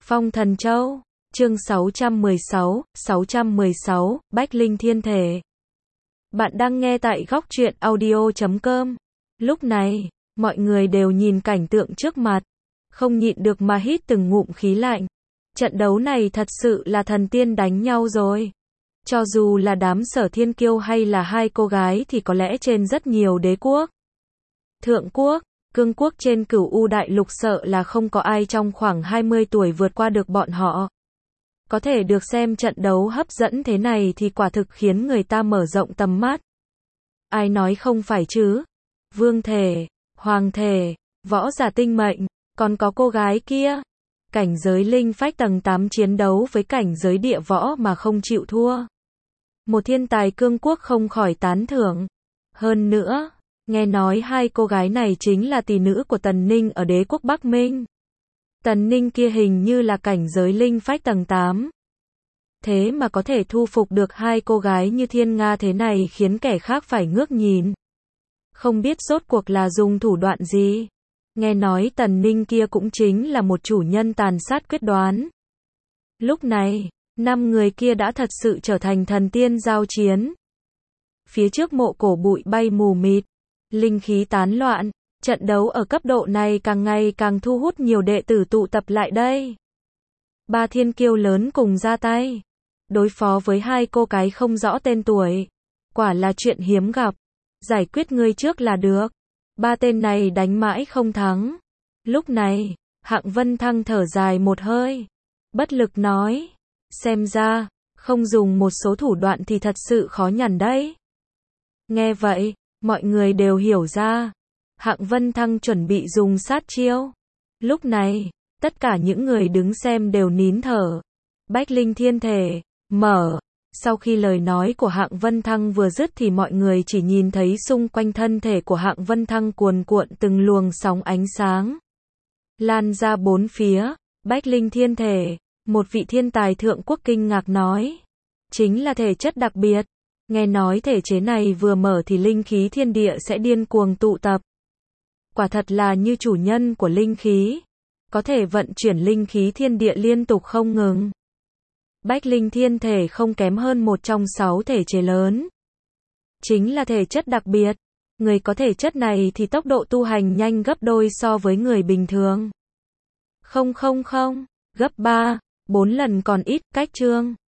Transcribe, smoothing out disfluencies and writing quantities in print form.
Phong Thần Châu, chương 616, Bách Linh Thiên Thể. Bạn đang nghe tại góc truyện audio.com. Lúc này, mọi người đều nhìn cảnh tượng trước mặt, không nhịn được mà hít từng ngụm khí lạnh. Trận đấu này thật sự là thần tiên đánh nhau rồi. Cho dù là đám Sở Thiên Kiêu hay là hai cô gái thì có lẽ trên rất nhiều đế quốc, thượng quốc, cương quốc trên Cửu U Đại Lục sợ là không có ai trong khoảng 20 tuổi vượt qua được bọn họ. Có thể được xem trận đấu hấp dẫn thế này thì quả thực khiến người ta mở rộng tầm mắt. Ai nói không phải chứ? Vương thể, hoàng thể, võ giả tinh mệnh, còn có cô gái kia. Cảnh giới linh phách tầng 8 chiến đấu với cảnh giới địa võ mà không chịu thua. Một thiên tài cương quốc không khỏi tán thưởng. Hơn nữa, nghe nói hai cô gái này chính là tỷ nữ của Tần Ninh ở đế quốc Bắc Minh. Tần Ninh kia hình như là cảnh giới linh phách tầng 8. Thế mà có thể thu phục được hai cô gái như Thiên Nga thế này khiến kẻ khác phải ngước nhìn. Không biết rốt cuộc là dùng thủ đoạn gì. Nghe nói Tần Ninh kia cũng chính là một chủ nhân tàn sát quyết đoán. Lúc này, 5 người kia đã thật sự trở thành thần tiên giao chiến. Phía trước mộ cổ bụi bay mù mịt, linh khí tán loạn, trận đấu ở cấp độ này càng ngày càng thu hút nhiều đệ tử tụ tập lại đây. Ba thiên kiêu lớn cùng ra tay, đối phó với hai cô gái không rõ tên tuổi. Quả là chuyện hiếm gặp, giải quyết ngươi trước là được. Ba tên này đánh mãi không thắng. Lúc này, Hạng Vân Thăng thở dài một hơi, bất lực nói, xem ra, không dùng một số thủ đoạn thì thật sự khó nhằn đấy. Nghe vậy, mọi người đều hiểu ra, Hạng Vân Thăng chuẩn bị dùng sát chiêu. Lúc này, tất cả những người đứng xem đều nín thở. Bách Linh Thiên Thể, mở. Sau khi lời nói của Hạng Vân Thăng vừa dứt thì mọi người chỉ nhìn thấy xung quanh thân thể của Hạng Vân Thăng cuồn cuộn từng luồng sóng ánh sáng, lan ra bốn phía. Bách Linh Thiên Thể, một vị thiên tài thượng quốc kinh ngạc nói, chính là thể chất đặc biệt. Nghe nói thể chế này vừa mở thì linh khí thiên địa sẽ điên cuồng tụ tập. Quả thật là như chủ nhân của linh khí, có thể vận chuyển linh khí thiên địa liên tục không ngừng. Bách Linh Thiên Thể không kém hơn một trong 6 thể chế lớn. Chính là thể chất đặc biệt. Người có thể chất này thì tốc độ tu hành nhanh gấp đôi so với người bình thường. Không, gấp 3, 4 lần còn ít. Cách chương